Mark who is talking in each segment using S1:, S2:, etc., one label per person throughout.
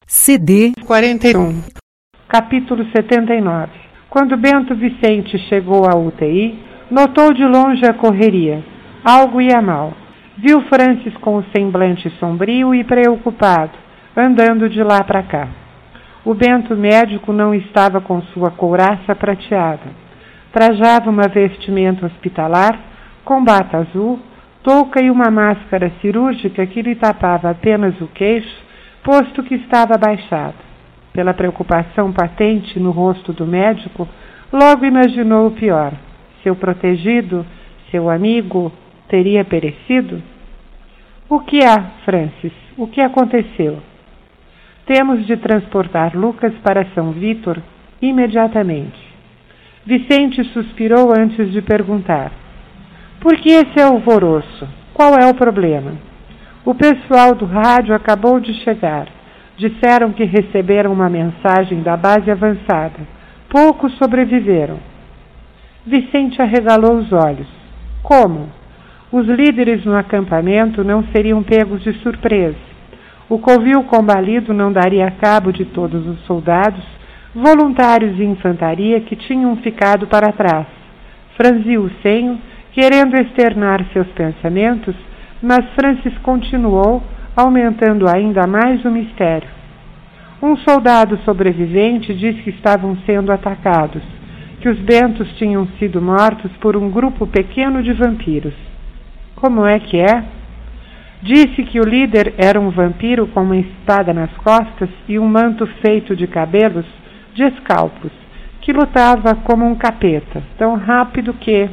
S1: CD
S2: 41. Capítulo 79. Quando Bento Vicente chegou à UTI, notou de longe a correria. Algo ia mal. Viu Francis com o semblante sombrio e preocupado, andando de lá para cá. O Bento médico não estava com sua couraça prateada. Trajava uma vestimenta hospitalar, com bata azul, touca e uma máscara cirúrgica que lhe tapava apenas o queixo, posto que estava abaixado. Pela preocupação patente no rosto do médico, logo imaginou o pior. Seu protegido, seu amigo, teria perecido? O que há, Francis? O que aconteceu? Temos de transportar Lucas para São Vítor imediatamente. Vicente suspirou antes de perguntar. Por que esse alvoroço? Qual é o problema? O pessoal do rádio acabou de chegar. Disseram que receberam uma mensagem da base avançada. Poucos sobreviveram. Vicente arregalou os olhos. Como? Os líderes no acampamento não seriam pegos de surpresa. O covil combalido não daria cabo de todos os soldados, voluntários de infantaria que tinham ficado para trás. Franziu o senho, querendo externar seus pensamentos, mas Francis continuou, aumentando ainda mais o mistério. Um soldado sobrevivente disse que estavam sendo atacados, que os bentos tinham sido mortos por um grupo pequeno de vampiros. Como é que é? Disse que o líder era um vampiro com uma espada nas costas e um manto feito de cabelos de escalpos, que lutava como um capeta, tão rápido que...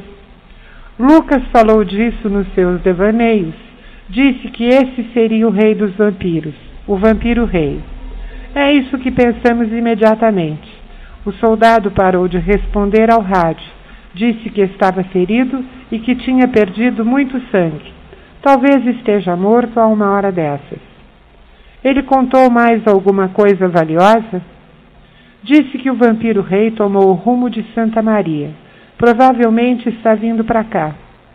S2: Lucas falou disso nos seus devaneios. Disse que esse seria o rei dos vampiros, o vampiro-rei. É isso que pensamos imediatamente. O soldado parou de responder ao rádio. Disse que estava ferido e que tinha perdido muito sangue. Talvez esteja morto a uma hora dessas. Ele contou mais alguma coisa valiosa? Disse que o vampiro-rei tomou o rumo de Santa Maria. Provavelmente está vindo para cá.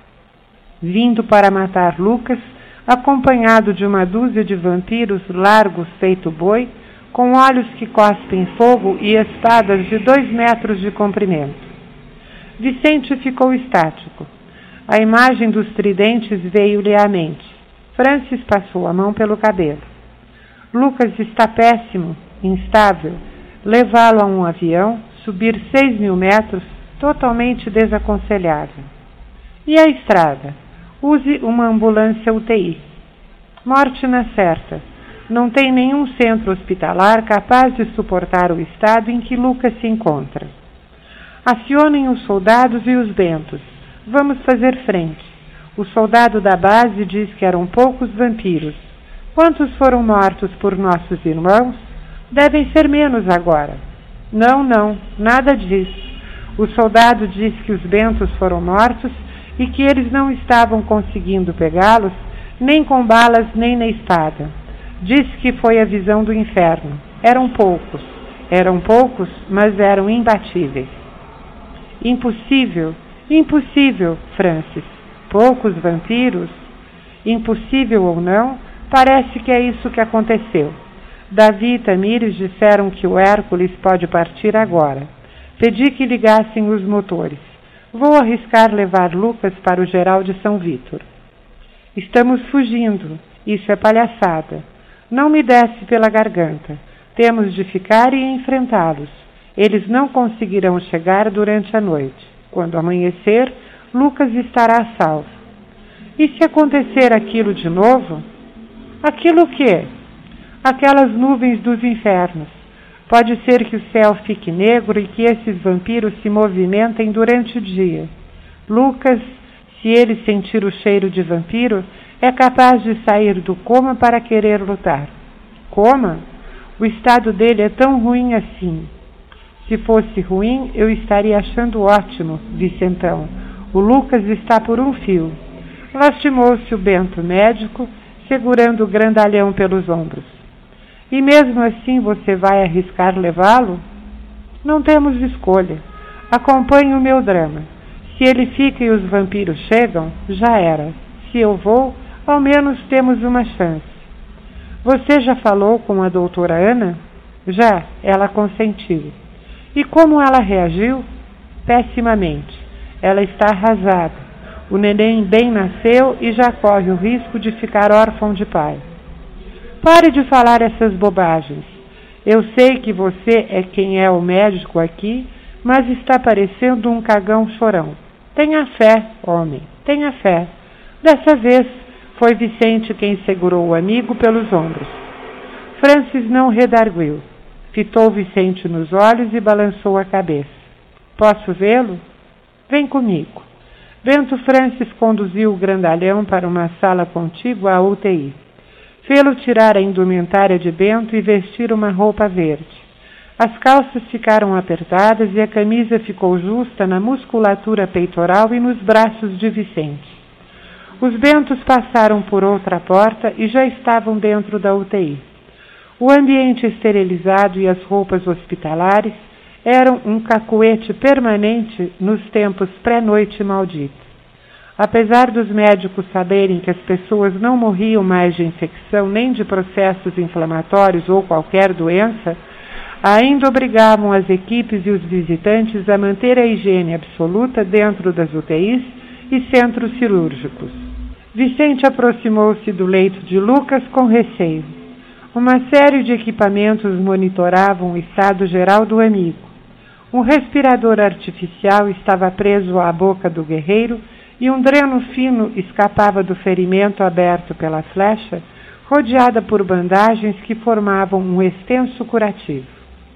S2: Vindo para matar Lucas, acompanhado de uma dúzia de vampiros largos feito boi, com olhos que cospem fogo e espadas de 2 metros de comprimento. Vicente ficou estático. A imagem dos tridentes veio-lhe à mente. Francis passou a mão pelo cabelo. Lucas está péssimo, instável. Levá-lo a um avião, subir 6.000 metros, totalmente desaconselhável. E a estrada? Use uma ambulância UTI. Morte na certa. Não tem nenhum centro hospitalar capaz de suportar o estado em que Lucas se encontra. Acionem os soldados e os bentos. Vamos fazer frente. O soldado da base diz que eram poucos vampiros. Quantos foram mortos por nossos irmãos? Devem ser menos agora. Não, nada disso. O soldado diz que os bentos foram mortos e que eles não estavam conseguindo pegá-los, nem com balas nem na espada. Disse que foi a visão do inferno. Eram poucos, mas eram imbatíveis. Impossível, Francis. Poucos vampiros? Impossível ou não, parece que é isso que aconteceu. Davi e Tamires disseram que o Hércules pode partir agora. Pedi que ligassem os motores. Vou arriscar levar Lucas para o geral de São Vítor. Estamos fugindo. Isso é palhaçada. Não me desce pela garganta. Temos de ficar e enfrentá-los. Eles não conseguirão chegar durante a noite. Quando amanhecer, Lucas estará a salvo. E se acontecer aquilo de novo? Aquilo o quê? Aquelas nuvens dos infernos. Pode ser que o céu fique negro e que esses vampiros se movimentem durante o dia. Lucas, se ele sentir o cheiro de vampiro, é capaz de sair do coma para querer lutar. Coma? O estado dele é tão ruim assim. Se fosse ruim, eu estaria achando ótimo, disse então. O Lucas está por um fio. Lastimou-se o Bento médico, segurando o grandalhão pelos ombros. E mesmo assim você vai arriscar levá-lo? Não temos escolha. Acompanhe o meu drama. Se ele fica e os vampiros chegam, já era. Se eu vou, ao menos temos uma chance. Você já falou com a doutora Ana? Já, ela consentiu. E como ela reagiu? Pessimamente. Ela está arrasada. O neném bem nasceu e já corre o risco de ficar órfão de pai. Pare de falar essas bobagens. Eu sei que você é quem é o médico aqui, mas está parecendo um cagão chorão. Tenha fé, homem, tenha fé. Dessa vez, foi Vicente quem segurou o amigo pelos ombros. Francis não redarguiu. Fitou Vicente nos olhos e balançou a cabeça. Posso vê-lo? Vem comigo. Bento Francis conduziu o grandalhão para uma sala contígua à UTI. Fê-lo tirar a indumentária de Bento e vestir uma roupa verde. As calças ficaram apertadas e a camisa ficou justa na musculatura peitoral e nos braços de Vicente. Os Bentos passaram por outra porta e já estavam dentro da UTI. O ambiente esterilizado e as roupas hospitalares eram um cacuete permanente nos tempos pré-noite maldita. Apesar dos médicos saberem que as pessoas não morriam mais de infecção nem de processos inflamatórios ou qualquer doença, ainda obrigavam as equipes e os visitantes a manter a higiene absoluta dentro das UTIs e centros cirúrgicos. Vicente aproximou-se do leito de Lucas com receio. Uma série de equipamentos monitoravam o estado geral do amigo. Um respirador artificial estava preso à boca do guerreiro e um dreno fino escapava do ferimento aberto pela flecha, rodeada por bandagens que formavam um extenso curativo.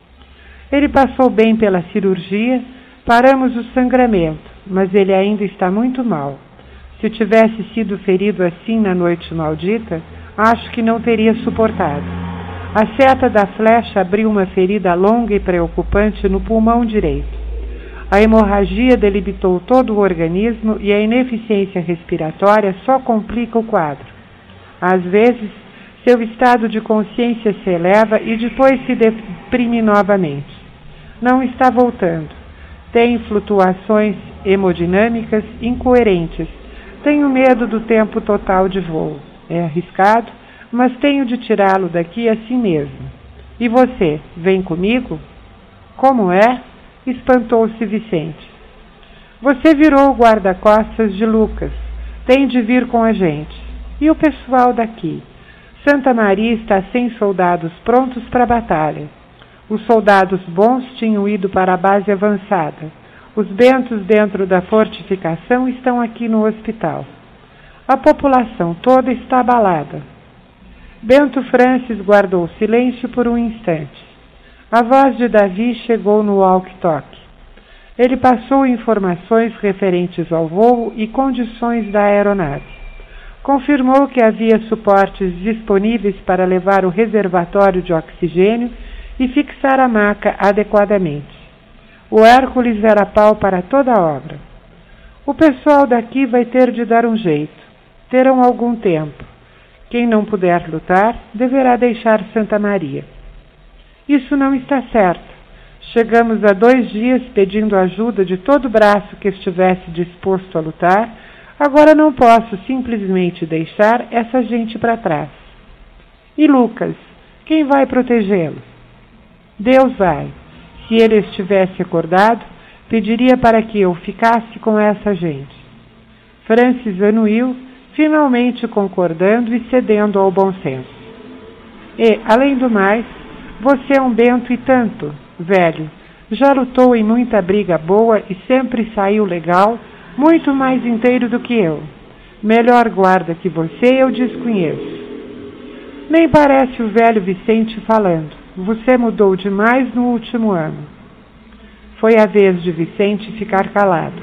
S2: Ele passou bem pela cirurgia, paramos o sangramento, mas ele ainda está muito mal. Se tivesse sido ferido assim na noite maldita, acho que não teria suportado. A seta da flecha abriu uma ferida longa e preocupante no pulmão direito. A hemorragia delimitou todo o organismo e a ineficiência respiratória só complica o quadro. Às vezes, seu estado de consciência se eleva e depois se deprime novamente. Não está voltando. Tem flutuações hemodinâmicas incoerentes. Tenho medo do tempo total de voo. É arriscado, mas tenho de tirá-lo daqui assim mesmo. E você, vem comigo? Como é? Espantou-se Vicente. Você virou o guarda-costas de Lucas. Tem de vir com a gente. E o pessoal daqui? Santa Maria está sem soldados prontos para a batalha. Os soldados bons tinham ido para a base avançada. Os bentos dentro da fortificação estão aqui no hospital. A população toda está abalada. Bento Francis guardou silêncio por um instante. A voz de Davi chegou no walkie-talkie. Ele passou informações referentes ao voo e condições da aeronave. Confirmou que havia suportes disponíveis para levar o reservatório de oxigênio e fixar a maca adequadamente. O Hércules era pau para toda a obra. O pessoal daqui vai ter de dar um jeito. Terão algum tempo. Quem não puder lutar, deverá deixar Santa Maria. Isso não está certo. Chegamos há 2 dias pedindo ajuda de todo braço que estivesse disposto a lutar. Agora não posso simplesmente deixar essa gente para trás. E Lucas, quem vai protegê-lo? Deus vai. Se ele estivesse acordado, pediria para que eu ficasse com essa gente. Francis anuiu, finalmente concordando e cedendo ao bom senso. E, além do mais, você é um bento e tanto, velho. Já lutou em muita briga boa e sempre saiu legal, muito mais inteiro do que eu. Melhor guarda que você eu desconheço. Nem parece o velho Vicente falando. Você mudou demais no último ano. Foi a vez de Vicente ficar calado.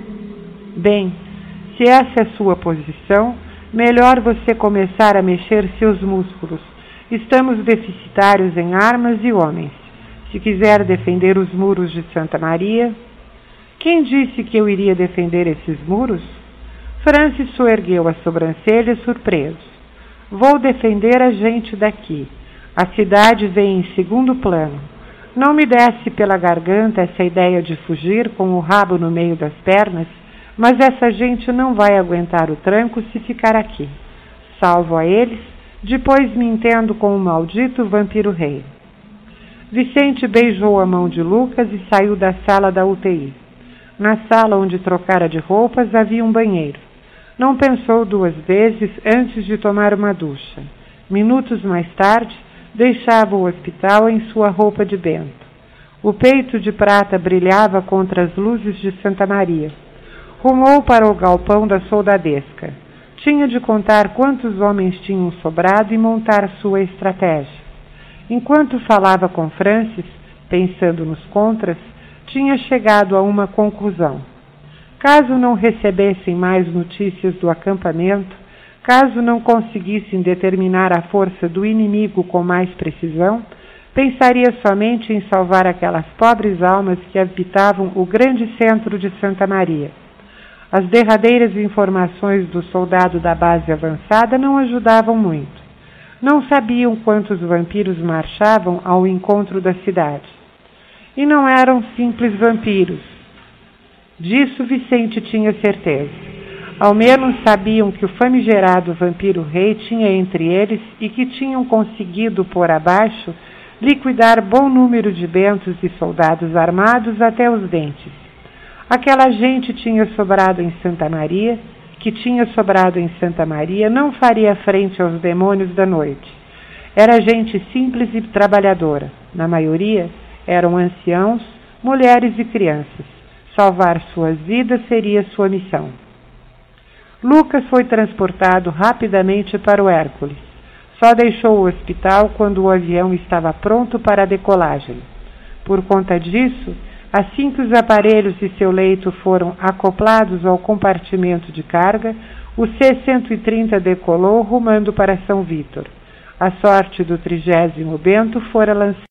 S2: Bem, se essa é sua posição, melhor você começar a mexer seus músculos. Estamos deficitários em armas e homens. Se quiser defender os muros de Santa Maria... Quem disse que eu iria defender esses muros? Francis soergueu as sobrancelhas surpreso. Vou defender a gente daqui. A cidade vem em segundo plano. Não me desce pela garganta essa ideia de fugir com o rabo no meio das pernas, mas essa gente não vai aguentar o tranco se ficar aqui. Salvo a eles, Depois me entendo com o maldito vampiro rei. Vicente beijou a mão de Lucas e saiu da sala da UTI. Na sala onde trocara de roupas havia um banheiro. Não pensou 2 vezes antes de tomar uma ducha. Minutos mais tarde, deixava o hospital em sua roupa de bento. O peito de prata brilhava contra as luzes de Santa Maria. Rumou para o galpão da soldadesca. Tinha de contar quantos homens tinham sobrado e montar sua estratégia. Enquanto falava com Francis, pensando nos contras, tinha chegado a uma conclusão. Caso não recebessem mais notícias do acampamento, caso não conseguissem determinar a força do inimigo com mais precisão, pensaria somente em salvar aquelas pobres almas que habitavam o grande centro de Santa Maria. As derradeiras informações do soldado da base avançada não ajudavam muito. Não sabiam quantos vampiros marchavam ao encontro da cidade. E não eram simples vampiros. Disso Vicente tinha certeza. Ao menos sabiam que o famigerado vampiro rei tinha entre eles e que tinham conseguido pôr abaixo, liquidar bom número de bentos e soldados armados até os dentes. Aquela gente tinha sobrado em Santa Maria, que tinha sobrado em Santa Maria, não faria frente aos demônios da noite. Era gente simples e trabalhadora. Na maioria, eram anciãos, mulheres e crianças. Salvar suas vidas seria sua missão. Lucas foi transportado rapidamente para o Hércules. Só deixou o hospital quando o avião estava pronto para a decolagem. Por conta disso, assim que os aparelhos e seu leito foram acoplados ao compartimento de carga, o C-130 decolou rumando para São Vítor. A sorte do 30º Bento fora lançada.